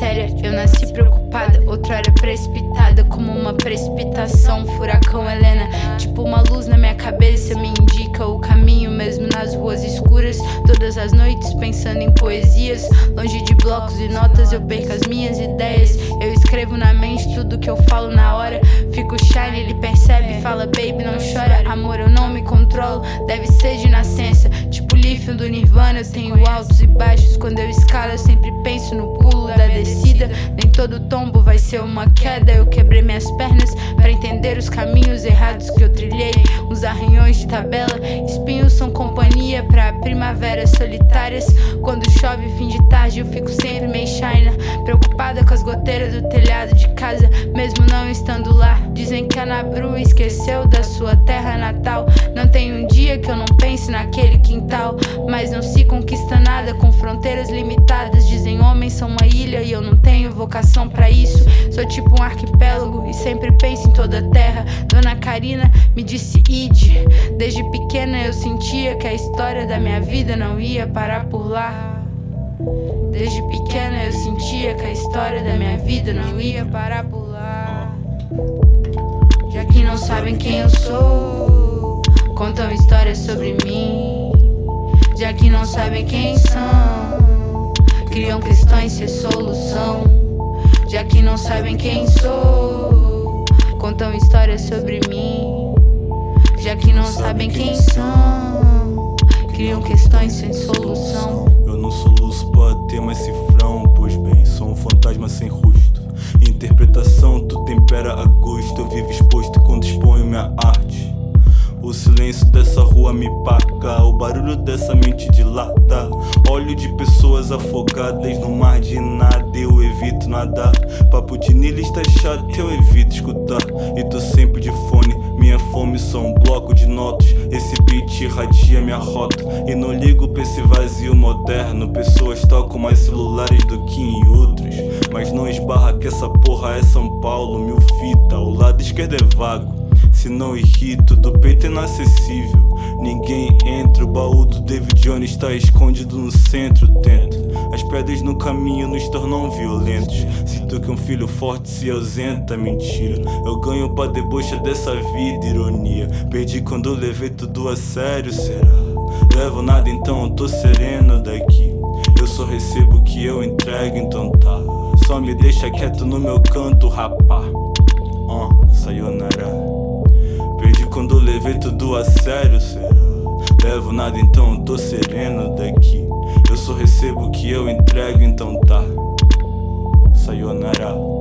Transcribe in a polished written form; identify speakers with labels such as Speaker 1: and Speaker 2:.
Speaker 1: séria. Eu nasci preocupada, outrora precipitada, como uma precipitação, furacão Helena. Tipo uma luz na minha cabeça me indica o caminho, mesmo nas ruas escuras. Todas as noites pensando em poesias, longe de blocos e notas eu perco as minhas ideias. Eu escrevo na mente tudo que eu falo na hora. Fico shine, ele percebe, fala baby não chora. Amor, eu não me controlo, deve ser de nascença. Tipo Lithium do Nirvana, eu tenho altos e baixos. Quando eu escalo eu sempre penso no pulo da descida. Nem todo tombo vai ser uma queda. Eu quebrei minhas pernas pra entender os caminhos errados que eu trilhei. Uns arranhões de tabela, espinhos são companhia pra primaveras solitárias. Quando chove fim de tarde eu fico sempre meio shina, preocupada com as goteiras do telhado de casa, mesmo não estando lá. Dizem que a Nabru esqueceu da sua terra natal. Não tem um dia que eu não pense naquele quintal, mas não se conquista nada com fronteiras limitadas. Dizem homens são uma ilha e eu não tenho vocação pra isso. Sou tipo um arquipélago e sempre penso em toda a terra. Dona Karina me disse ide. Desde pequena eu sentia que a história da minha vida não ia parar por lá. Desde pequena eu sentia que a história da minha vida não ia parar por lá. Já que não sabem quem eu sou, contam histórias sobre mim. Já que não sabem quem são, criam questões sem solução. Já que não sabem quem sou, contam histórias sobre mim. Já que não sabem quem são, criam questões sem solução.
Speaker 2: Eu não soluço pra ter mais cifrão, pois bem, sou um fantasma sem rosto. Interpretação, tu tempera a gosto. Eu vivo exposto quando exponho minha arte. O silêncio dessa rua me paga, o barulho dessa mente dilata. Olho de pessoas afogadas no mar de nada, eu evito nadar. Papo de niilista chato, eu evito escutar. E tô sempre de fone, minha fome só um bloco de notas. Esse beat irradia minha rota e não ligo pra esse vazio moderno. Pessoas tocam mais celulares do que em outros, mas não esbarra que essa porra é São Paulo. Mil fita, o lado esquerdo é vago. Se não irrito, do peito é inacessível. Ninguém entra, o baú do David Jones está escondido no centro. Tento, as pedras no caminho nos tornam violentos. Sinto que um filho forte se ausenta, mentira. Eu ganho pra debocha dessa vida, ironia. Perdi quando eu levei tudo a sério, será? Levo nada então eu tô sereno daqui. Eu só recebo o que eu entrego, então tá. Só me deixa quieto no meu canto, rapá. Sayonara. Perdi quando eu levei tudo a sério, será? Levo nada então eu tô sereno daqui. Eu só recebo o que eu entrego, então tá. Sayonara.